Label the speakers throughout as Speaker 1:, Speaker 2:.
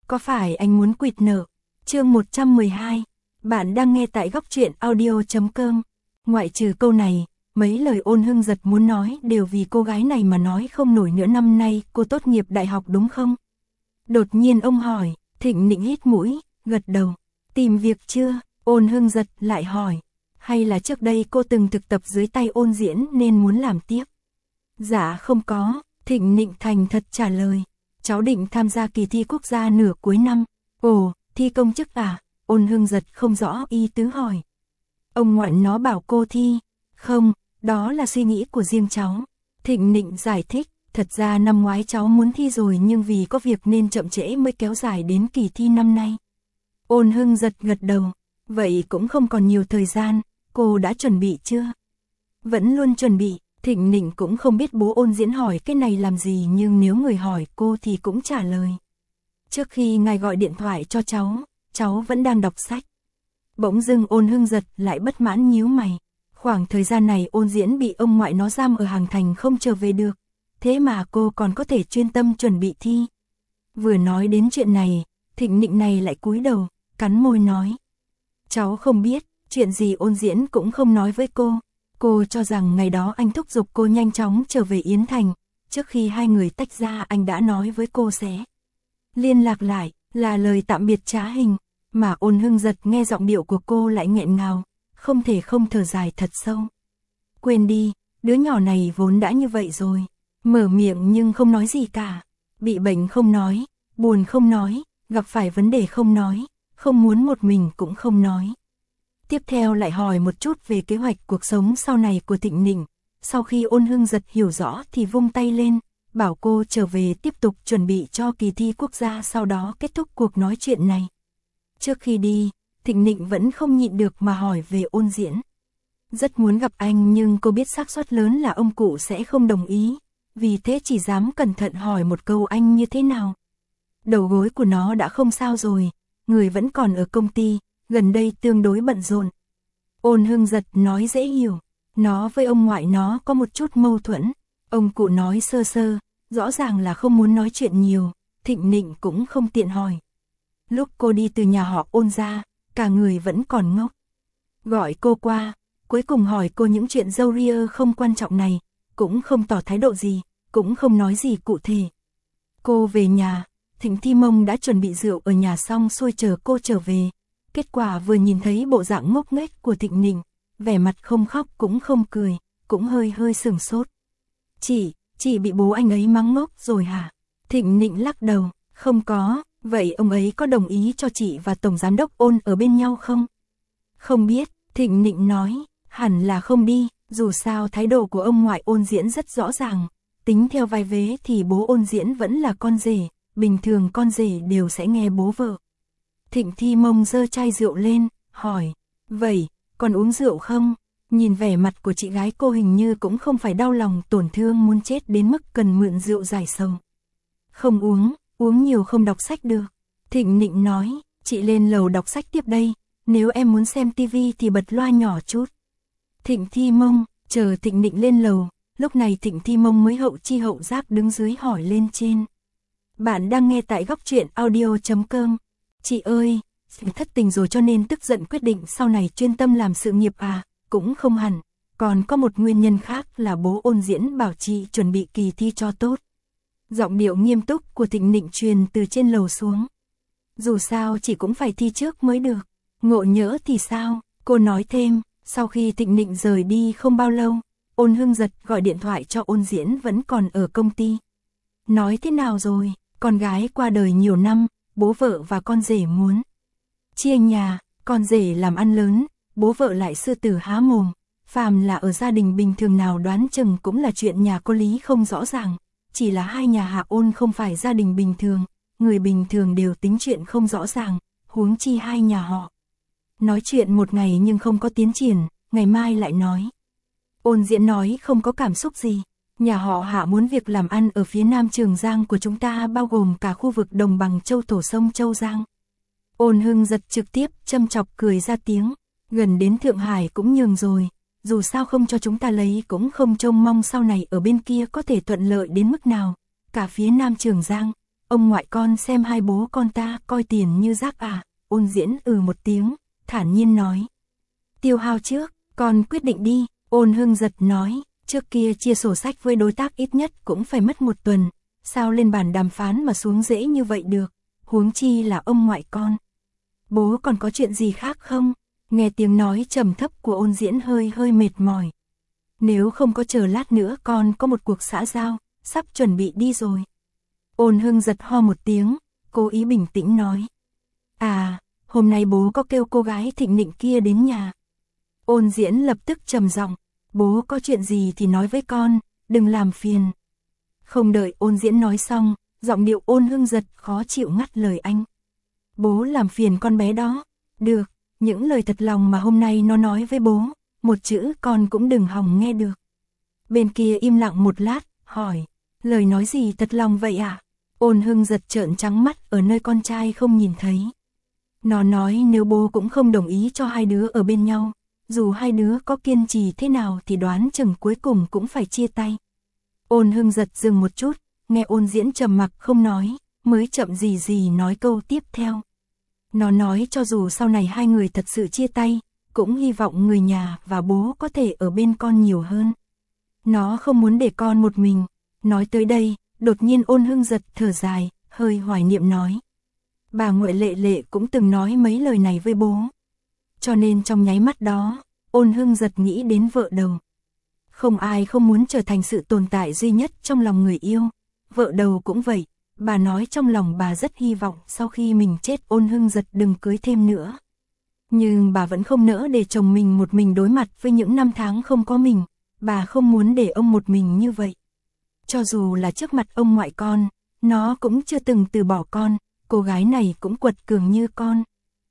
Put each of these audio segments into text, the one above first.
Speaker 1: có phải anh muốn quỵt nợ? Chương 112, bạn đang nghe tại góc truyện audio.com. Ngoại trừ câu này, mấy lời Ôn Hưng Giật muốn nói đều vì cô gái này mà nói không nổi nữa. Năm nay cô tốt nghiệp đại học đúng không? Đột nhiên ông hỏi. Thịnh Nịnh hít mũi, gật đầu. Tìm việc chưa? Ôn Hưng Giật lại hỏi. Hay là trước đây cô từng thực tập dưới tay Ôn Diễn nên muốn làm tiếp? Dạ không có, Thịnh Nịnh thành thật trả lời. Cháu định tham gia kỳ thi quốc gia nửa cuối năm. Ồ, thi công chức à? Ôn Hưng Giật không rõ ý tứ hỏi. Ông ngoại nó bảo cô thi. Không, đó là suy nghĩ của riêng cháu. Thịnh Nịnh giải thích. Thật ra năm ngoái cháu muốn thi rồi nhưng vì có việc nên chậm trễ mới kéo dài đến kỳ thi năm nay. Ôn Hưng Giật gật đầu. Vậy cũng không còn nhiều thời gian, cô đã chuẩn bị chưa? Vẫn luôn chuẩn bị. Thịnh Nịnh cũng không biết bố Ôn Diễn hỏi cái này làm gì nhưng nếu người hỏi cô thì cũng trả lời. Trước khi ngài gọi điện thoại cho cháu vẫn đang đọc sách. Bỗng dưng Ôn Hưng Giật lại bất mãn nhíu mày. Khoảng thời gian này Ôn Diễn bị ông ngoại nó giam ở Hàng Thành không trở về được. Thế mà cô còn có thể chuyên tâm chuẩn bị thi. Vừa nói đến chuyện này, Thịnh Nịnh này lại cúi đầu, cắn môi nói. Cháu không biết, chuyện gì Ôn Diễn cũng không nói với cô. Cô cho rằng ngày đó anh thúc giục cô nhanh chóng trở về Yến Thành. Trước khi hai người tách ra anh đã nói với cô sẽ liên lạc lại, là lời tạm biệt trá hình. Mà Ôn Hưng Giật nghe giọng điệu của cô lại nghẹn ngào, không thể không thở dài thật sâu. Quên đi, đứa nhỏ này vốn đã như vậy rồi. Mở miệng nhưng không nói gì cả. Bị bệnh không nói, buồn không nói, gặp phải vấn đề không nói, không muốn một mình cũng không nói. Tiếp theo lại hỏi một chút về kế hoạch cuộc sống sau này của Thịnh Nịnh. Sau khi Ôn Hưng Giật hiểu rõ thì vung tay lên, bảo cô trở về tiếp tục chuẩn bị cho kỳ thi quốc gia, sau đó kết thúc cuộc nói chuyện này. Trước khi đi, Thịnh Nịnh vẫn không nhịn được mà hỏi về Ôn Diễn. Rất muốn gặp anh nhưng cô biết xác suất lớn là ông cụ sẽ không đồng ý. Vì thế chỉ dám cẩn thận hỏi một câu anh như thế nào. Đầu gối của nó đã không sao rồi, người vẫn còn ở công ty, gần đây tương đối bận rộn. Ôn Hưng Giật nói dễ hiểu, nó với ông ngoại nó có một chút mâu thuẫn. Ông cụ nói sơ sơ, rõ ràng là không muốn nói chuyện nhiều, Thịnh Nịnh cũng không tiện hỏi. Lúc cô đi từ nhà họ Ôn ra, cả người vẫn còn ngốc. Gọi cô qua, cuối cùng hỏi cô những chuyện râu ria không quan trọng này, cũng không tỏ thái độ gì, cũng không nói gì cụ thể. Cô về nhà, Thịnh Thi Mông đã chuẩn bị rượu ở nhà xong xuôi chờ cô trở về. Kết quả vừa nhìn thấy bộ dạng ngốc nghếch của Thịnh Nịnh, vẻ mặt không khóc cũng không cười, cũng hơi sửng sốt. Chị bị bố anh ấy mắng ngốc rồi hả? Thịnh Nịnh lắc đầu, không có, vậy ông ấy có đồng ý cho chị và Tổng Giám đốc Ôn ở bên nhau không? Không biết, Thịnh Nịnh nói, hẳn là không đi. Dù sao thái độ của ông ngoại Ôn Diễn rất rõ ràng, tính theo vai vế thì bố Ôn Diễn vẫn là con rể, bình thường con rể đều sẽ nghe bố vợ. Thịnh Thi Mông giơ chai rượu lên, hỏi, vậy, còn uống rượu không? Nhìn vẻ mặt của chị gái cô hình như cũng không phải đau lòng tổn thương muốn chết đến mức cần mượn rượu giải sầu. Không uống nhiều không đọc sách được. Thịnh Nịnh nói, chị lên lầu đọc sách tiếp đây, nếu em muốn xem tivi thì bật loa nhỏ chút. Thịnh Thi Mông, chờ Thịnh Nịnh lên lầu, lúc này Thịnh Thi Mông mới hậu chi hậu giác đứng dưới hỏi lên trên. Bạn đang nghe tại góc truyện audio.com. Chị ơi, thất tình rồi cho nên tức giận quyết định sau này chuyên tâm làm sự nghiệp à? Cũng không hẳn, còn có một nguyên nhân khác là bố Ôn Diễn bảo chị chuẩn bị kỳ thi cho tốt. Giọng điệu nghiêm túc của Thịnh Nịnh truyền từ trên lầu xuống. Dù sao chị cũng phải thi trước mới được, ngộ nhỡ thì sao? Cô nói thêm. Sau khi Thịnh Nịnh rời đi không bao lâu, Ôn Hưng Giật gọi điện thoại cho Ôn Diễn vẫn còn ở công ty. Nói thế nào rồi, con gái qua đời nhiều năm, bố vợ và con rể muốn chia nhà, con rể làm ăn lớn, bố vợ lại sư tử há mồm. Phàm là ở gia đình bình thường nào đoán chừng cũng là chuyện nhà có lý không rõ ràng. Chỉ là hai nhà Hạ Ôn không phải gia đình bình thường, người bình thường đều tính chuyện không rõ ràng, huống chi hai nhà họ. Nói chuyện một ngày nhưng không có tiến triển, ngày mai lại nói. Ôn Diễn nói không có cảm xúc gì. Nhà họ Hạ muốn việc làm ăn ở phía nam Trường Giang của chúng ta bao gồm cả khu vực đồng bằng châu thổ sông Châu Giang. Ôn Hưng Giật trực tiếp châm chọc cười ra tiếng. Gần đến Thượng Hải cũng nhường rồi. Dù sao không cho chúng ta lấy cũng không trông mong sau này ở bên kia có thể thuận lợi đến mức nào. Cả phía nam Trường Giang, ông ngoại con xem hai bố con ta coi tiền như rác à, Ôn Diễn một tiếng, thản nhiên nói. Tiêu Hao trước, con quyết định đi, Ôn Hưng Giật nói, trước kia chia sổ sách với đối tác ít nhất cũng phải mất 1 tuần, sao lên bàn đàm phán mà xuống dễ như vậy được, huống chi là ông ngoại con. Bố còn có chuyện gì khác không? Nghe tiếng nói trầm thấp của Ôn Diễn hơi mệt mỏi. Nếu không có chờ lát nữa con có một cuộc xã giao, sắp chuẩn bị đi rồi. Ôn Hưng Giật ho một tiếng, cố ý bình tĩnh nói. À, hôm nay bố có kêu cô gái Thịnh Nịnh kia đến nhà. Ôn Diễn lập tức trầm giọng, bố có chuyện gì thì nói với con, đừng làm phiền. Không đợi Ôn Diễn nói xong, giọng điệu Ôn Hưng Giật khó chịu ngắt lời anh. Bố làm phiền con bé đó, được, những lời thật lòng mà hôm nay nó nói với bố, một chữ con cũng đừng hòng nghe được. Bên kia im lặng một lát, hỏi, lời nói gì thật lòng vậy ạ? Ôn Hưng Giật trợn trắng mắt ở nơi con trai không nhìn thấy. Nó nói nếu bố cũng không đồng ý cho hai đứa ở bên nhau, dù hai đứa có kiên trì thế nào thì đoán chừng cuối cùng cũng phải chia tay. Ôn Hưng Giật dừng một chút, nghe Ôn Diễn trầm mặc không nói, mới chậm gì nói câu tiếp theo. Nó nói cho dù sau này hai người thật sự chia tay, cũng hy vọng người nhà và bố có thể ở bên con nhiều hơn. Nó không muốn để con một mình. Nói tới đây, đột nhiên Ôn Hưng Giật thở dài, hơi hoài niệm nói. Bà ngoại Lệ Lệ cũng từng nói mấy lời này với bố. Cho nên trong nháy mắt đó, Ôn Hưng Giật nghĩ đến vợ đầu. Không ai không muốn trở thành sự tồn tại duy nhất trong lòng người yêu. Vợ đầu cũng vậy, bà nói trong lòng bà rất hy vọng sau khi mình chết Ôn Hưng Giật đừng cưới thêm nữa. Nhưng bà vẫn không nỡ để chồng mình một mình đối mặt với những năm tháng không có mình, bà không muốn để ông một mình như vậy. Cho dù là trước mặt ông ngoại con, nó cũng chưa từng từ bỏ con, cô gái này cũng quật cường như con.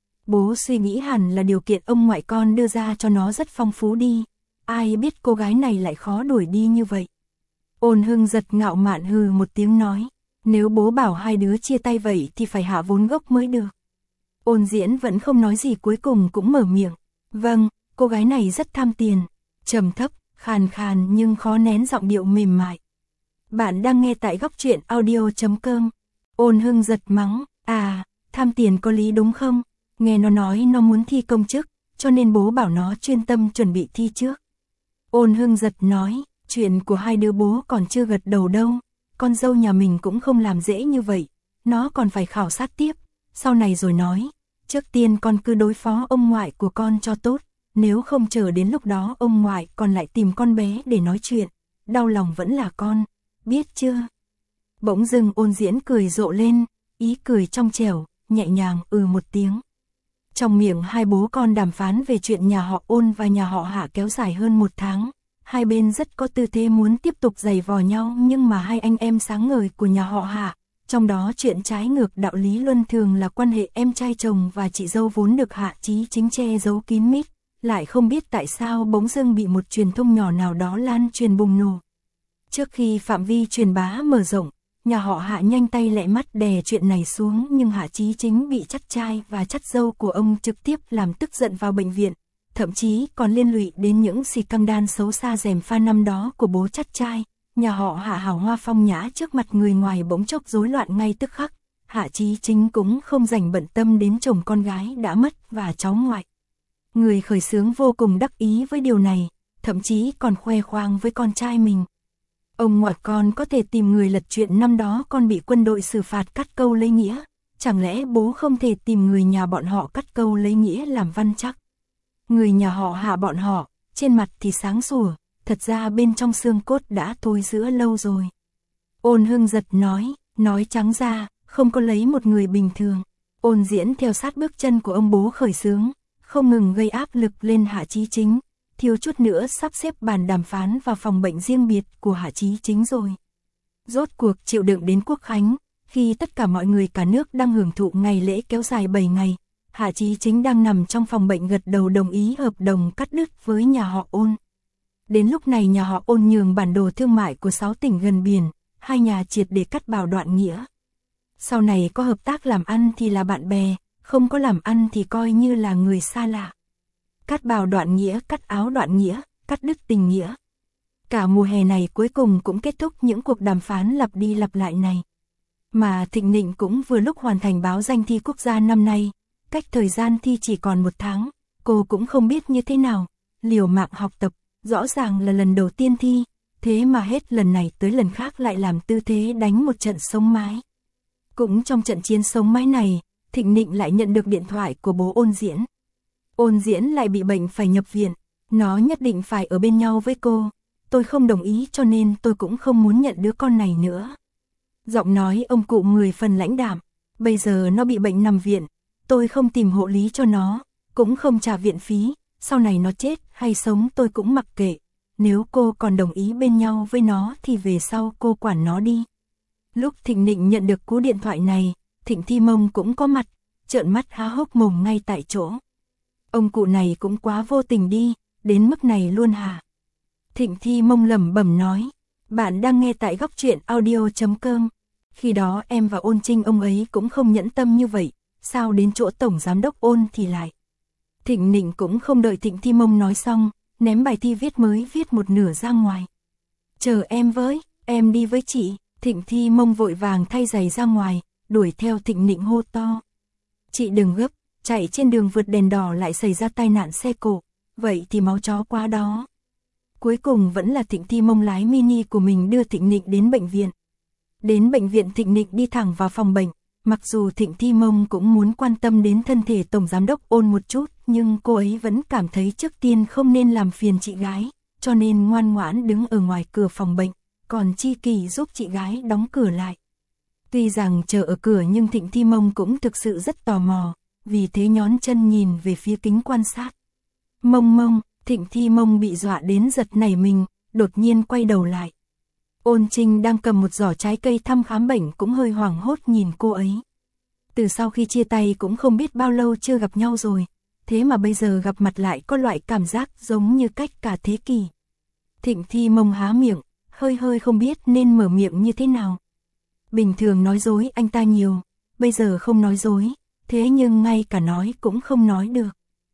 Speaker 1: Bố suy nghĩ hẳn là điều kiện ông ngoại con đưa ra cho nó rất phong phú đi, ai biết cô gái này lại khó đuổi đi như vậy. Ôn Hưng Giật ngạo mạn hừ một tiếng nói, nếu bố bảo hai đứa chia tay vậy thì phải hạ vốn gốc mới được. Ôn Diễn vẫn không nói gì cuối cùng cũng mở miệng. Vâng, cô gái này rất tham tiền. Trầm thấp, khàn khàn nhưng khó nén giọng điệu mềm mại. Bạn đang nghe tại góc truyện audio.com. Ôn Hưng Giật mắng. À, tham tiền có lý đúng không? Nghe nó nói nó muốn thi công chức, cho nên bố bảo nó chuyên tâm chuẩn bị thi trước. Ôn Hưng Giật nói, chuyện của hai đứa bố còn chưa gật đầu đâu. Con dâu nhà mình cũng không làm dễ như vậy. Nó còn phải khảo sát tiếp. Sau này rồi nói. Trước tiên con cứ đối phó ông ngoại của con cho tốt, nếu không chờ đến lúc đó ông ngoại còn lại tìm con bé để nói chuyện, đau lòng vẫn là con, biết chưa? Bỗng dưng Ôn Diễn cười rộ lên, ý cười trong trẻo, nhẹ nhàng một tiếng. Trong miệng hai bố con đàm phán về chuyện nhà họ Ôn và nhà họ Hạ kéo dài hơn 1 tháng, hai bên rất có tư thế muốn tiếp tục giày vò nhau nhưng mà hai anh em sáng ngời của nhà họ Hạ. Trong đó chuyện trái ngược đạo lý luân thường là quan hệ em trai chồng và chị dâu vốn được Hạ Chí Chính che giấu kín mít, lại không biết tại sao bỗng dưng bị một truyền thông nhỏ nào đó lan truyền bùng nổ. Trước khi phạm vi truyền bá mở rộng, nhà họ Hạ nhanh tay lẹ mắt đè chuyện này xuống nhưng Hạ Chí Chính bị chắt trai và chắt dâu của ông trực tiếp làm tức giận vào bệnh viện, thậm chí còn liên lụy đến những scandal xấu xa rèm pha năm đó của bố chắt trai. Nhà họ Hạ hào hoa phong nhã trước mặt người ngoài bỗng chốc rối loạn ngay tức khắc. Hạ Chí Chính cũng không dành bận tâm đến chồng con gái đã mất và cháu ngoại. Người khởi xướng vô cùng đắc ý với điều này, thậm chí còn khoe khoang với con trai mình. Ông ngoại con có thể tìm người lật chuyện năm đó con bị quân đội xử phạt cắt câu lấy nghĩa, chẳng lẽ bố không thể tìm người nhà bọn họ cắt câu lấy nghĩa làm văn chắc? Người nhà họ Hạ bọn họ, trên mặt thì sáng sủa, thật ra bên trong xương cốt đã thối rữa lâu rồi. Ôn Hưng Giật nói trắng ra, không có lấy một người bình thường. Ôn Diễn theo sát bước chân của ông bố khởi xướng, không ngừng gây áp lực lên Hạ Chí Chính, thiếu chút nữa sắp xếp bàn đàm phán vào phòng bệnh riêng biệt của Hạ Chí Chính rồi. Rốt cuộc chịu đựng đến Quốc Khánh, khi tất cả mọi người cả nước đang hưởng thụ ngày lễ kéo dài 7 ngày, Hạ Chí Chính đang nằm trong phòng bệnh gật đầu đồng ý hợp đồng cắt đứt với nhà họ Ôn. Đến lúc này nhà họ Ôn nhường bản đồ thương mại của 6 tỉnh gần biển, hai nhà triệt để cắt bảo đoạn nghĩa. Sau này có hợp tác làm ăn thì là bạn bè, không có làm ăn thì coi như là người xa lạ. Cắt bào đoạn nghĩa, cắt áo đoạn nghĩa, cắt đứt tình nghĩa. Cả mùa hè này cuối cùng cũng kết thúc những cuộc đàm phán lặp đi lặp lại này. Mà Thịnh Nịnh cũng vừa lúc hoàn thành báo danh thi quốc gia năm nay, cách thời gian thi chỉ còn 1 tháng, cô cũng không biết như thế nào, liều mạng học tập, rõ ràng là lần đầu tiên thi, thế mà hết lần này tới lần khác lại làm tư thế đánh một trận sống mái. Cũng trong trận chiến sống mái này, Thịnh Nịnh lại nhận được điện thoại của bố Ôn Diễn. Ôn Diễn lại bị bệnh phải nhập viện, nó nhất định phải ở bên nhau với cô, tôi không đồng ý cho nên tôi cũng không muốn nhận đứa con này nữa. Giọng nói ông cụ 10 phần lãnh đạm, bây giờ nó bị bệnh nằm viện, tôi không tìm hộ lý cho nó, cũng không trả viện phí, sau này nó chết hay sống tôi cũng mặc kệ, nếu cô còn đồng ý bên nhau với nó thì về sau cô quản nó đi. Lúc Thịnh Nịnh nhận được cú điện thoại này, Thịnh Thi Mông cũng có mặt, trợn mắt há hốc mồm ngay tại chỗ. Ông cụ này cũng quá vô tình đi, đến mức này luôn hả? Thịnh Thi Mông lẩm bẩm nói, bạn đang nghe tại góc truyện audio.com. Khi đó em và Ôn Trinh ông ấy cũng không nhẫn tâm như vậy, sao đến chỗ tổng giám đốc Ôn thì lại. Thịnh Nịnh cũng không đợi Thịnh Thi Mông nói xong, ném bài thi viết mới viết một nửa ra ngoài. Chờ em với, em đi với chị. Thịnh Thi Mông vội vàng thay giày ra ngoài, đuổi theo Thịnh Nịnh hô to. Chị đừng gấp, chạy trên đường vượt đèn đỏ lại xảy ra tai nạn xe cộ, vậy thì máu chó quá đó. Cuối cùng vẫn là Thịnh Thi Mông lái mini của mình đưa Thịnh Nịnh đến bệnh viện. Đến bệnh viện Thịnh Nịnh đi thẳng vào phòng bệnh, mặc dù Thịnh Thi Mông cũng muốn quan tâm đến thân thể tổng giám đốc Ôn một chút, nhưng cô ấy vẫn cảm thấy trước tiên không nên làm phiền chị gái, cho nên ngoan ngoãn đứng ở ngoài cửa phòng bệnh, còn Chi Kỳ giúp chị gái đóng cửa lại. Tuy rằng chờ ở cửa nhưng Thịnh Thi Mông cũng thực sự rất tò mò, vì thế nhón chân nhìn về phía kính quan sát. Mông, Thịnh Thi Mông bị dọa đến giật nảy mình, đột nhiên quay đầu lại. Ôn Trinh đang cầm một giỏ trái cây thăm khám bệnh cũng hơi hoảng hốt nhìn cô ấy. Từ sau khi chia tay cũng không biết bao lâu chưa gặp nhau rồi, thế mà bây giờ gặp mặt lại có loại cảm giác giống như cách cả thế kỷ. Thịnh Thi Mông há miệng, hơi không biết nên mở miệng như thế nào. Bình thường nói dối anh ta nhiều, bây giờ không nói dối, thế nhưng ngay cả nói cũng không nói được.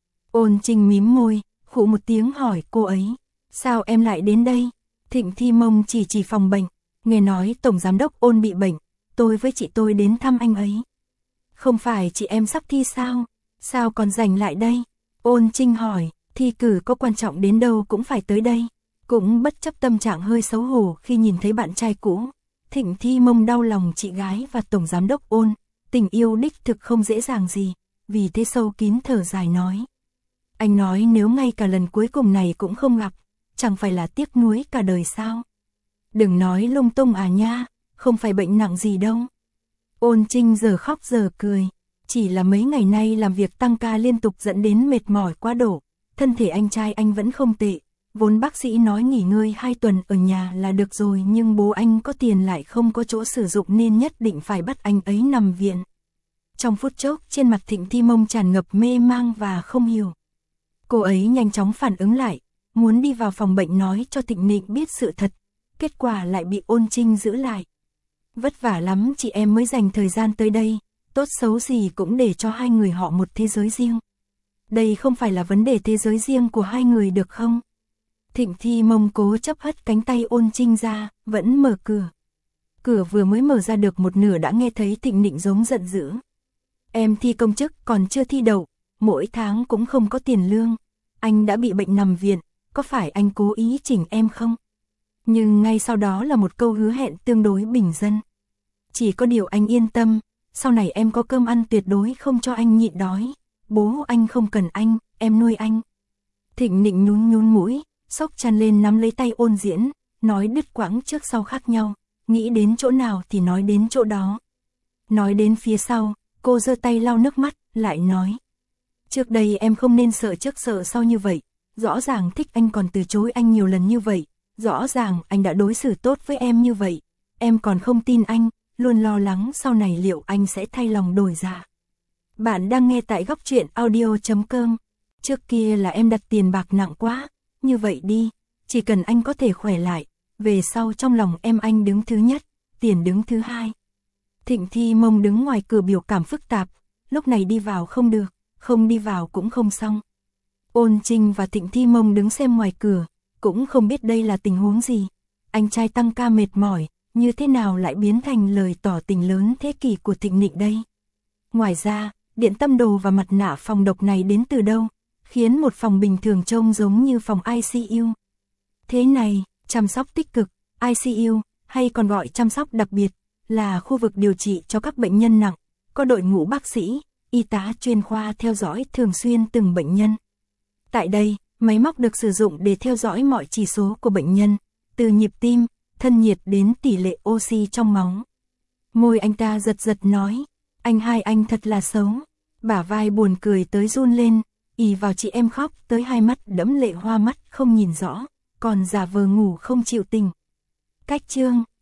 Speaker 1: Ôn Trinh mím môi, khụ một tiếng hỏi cô ấy, sao em lại đến đây? Thịnh Thi Mông chỉ phòng bệnh, nghe nói tổng giám đốc Ôn bị bệnh, tôi với chị tôi đến thăm anh ấy. Không phải chị em sắp thi sao? Sao còn rảnh lại đây? Ôn Trinh hỏi, thi cử có quan trọng đến đâu cũng phải tới đây. Cũng bất chấp tâm trạng hơi xấu hổ khi nhìn thấy bạn trai cũ. Thịnh Thi Mông đau lòng chị gái và tổng giám đốc Ôn, tình yêu đích thực không dễ dàng gì, vì thế sâu kín thở dài nói. Anh nói nếu ngay cả lần cuối cùng này cũng không gặp, chẳng phải là tiếc nuối cả đời sao? Đừng nói lung tung à nha, không phải bệnh nặng gì đâu. Ôn Trinh giờ khóc giờ cười, chỉ là mấy ngày nay làm việc tăng ca liên tục dẫn đến mệt mỏi quá độ, thân thể anh trai anh vẫn không tệ, vốn bác sĩ nói nghỉ ngơi 2 tuần ở nhà là được rồi nhưng bố anh có tiền lại không có chỗ sử dụng nên nhất định phải bắt anh ấy nằm viện. Trong phút chốc trên mặt Thịnh Thi Mông tràn ngập mê mang và không hiểu. Cô ấy nhanh chóng phản ứng lại, muốn đi vào phòng bệnh nói cho Thịnh Nịnh biết sự thật, kết quả lại bị Ôn Trinh giữ lại. Vất vả lắm chị em mới dành thời gian tới đây, tốt xấu gì cũng để cho hai người họ một thế giới riêng. Đây không phải là vấn đề thế giới riêng của hai người được không? Thịnh Thi Mông cố chấp hất cánh tay Ôn Trinh ra, vẫn mở cửa. Cửa vừa mới mở ra được một nửa đã nghe thấy Thịnh Nịnh giống giận dữ. Em thi công chức còn chưa thi đậu, mỗi tháng cũng không có tiền lương. Anh đã bị bệnh nằm viện, có phải anh cố ý chỉnh em không? Nhưng ngay sau đó là một câu hứa hẹn tương đối bình dân. Chỉ có điều anh yên tâm, sau này em có cơm ăn tuyệt đối không cho anh nhịn đói. Bố anh không cần anh, em nuôi anh. Thịnh Nịnh nhún mũi, xốc chăn lên nắm lấy tay Ôn Diễn, nói đứt quãng trước sau khác nhau, nghĩ đến chỗ nào thì nói đến chỗ đó. Nói đến phía sau, cô giơ tay lau nước mắt, lại nói. Trước đây em không nên sợ trước sợ sau như vậy, rõ ràng thích anh còn từ chối anh nhiều lần như vậy, rõ ràng anh đã đối xử tốt với em như vậy, em còn không tin anh, luôn lo lắng sau này liệu anh sẽ thay lòng đổi dạ. Bạn đang nghe tại góc truyện audio.com. Trước kia là em đặt tiền bạc nặng quá, như vậy đi, chỉ cần anh có thể khỏe lại, về sau trong lòng em anh đứng thứ nhất, tiền đứng thứ hai. Thịnh Thi Mông đứng ngoài cửa biểu cảm phức tạp, lúc này đi vào không được, không đi vào cũng không xong. Ôn Trinh và Thịnh Thi Mông đứng xem ngoài cửa, cũng không biết đây là tình huống gì. Anh trai tăng ca mệt mỏi, như thế nào lại biến thành lời tỏ tình lớn thế kỷ của Thịnh Nịnh đây? Ngoài ra, điện tâm đồ và mặt nạ phòng độc này đến từ đâu, khiến một phòng bình thường trông giống như phòng ICU. Thế này, chăm sóc tích cực, ICU, hay còn gọi chăm sóc đặc biệt, là khu vực điều trị cho các bệnh nhân nặng, có đội ngũ bác sĩ, y tá chuyên khoa theo dõi thường xuyên từng bệnh nhân. Tại đây, máy móc được sử dụng để theo dõi mọi chỉ số của bệnh nhân, từ nhịp tim, thân nhiệt đến tỷ lệ oxy trong máu. Môi anh ta giật giật nói, anh hai anh thật là xấu. Bả vai buồn cười tới run lên, ì vào chị em khóc tới hai mắt đẫm lệ hoa mắt không nhìn rõ, còn giả vờ ngủ không chịu tỉnh. Cách chương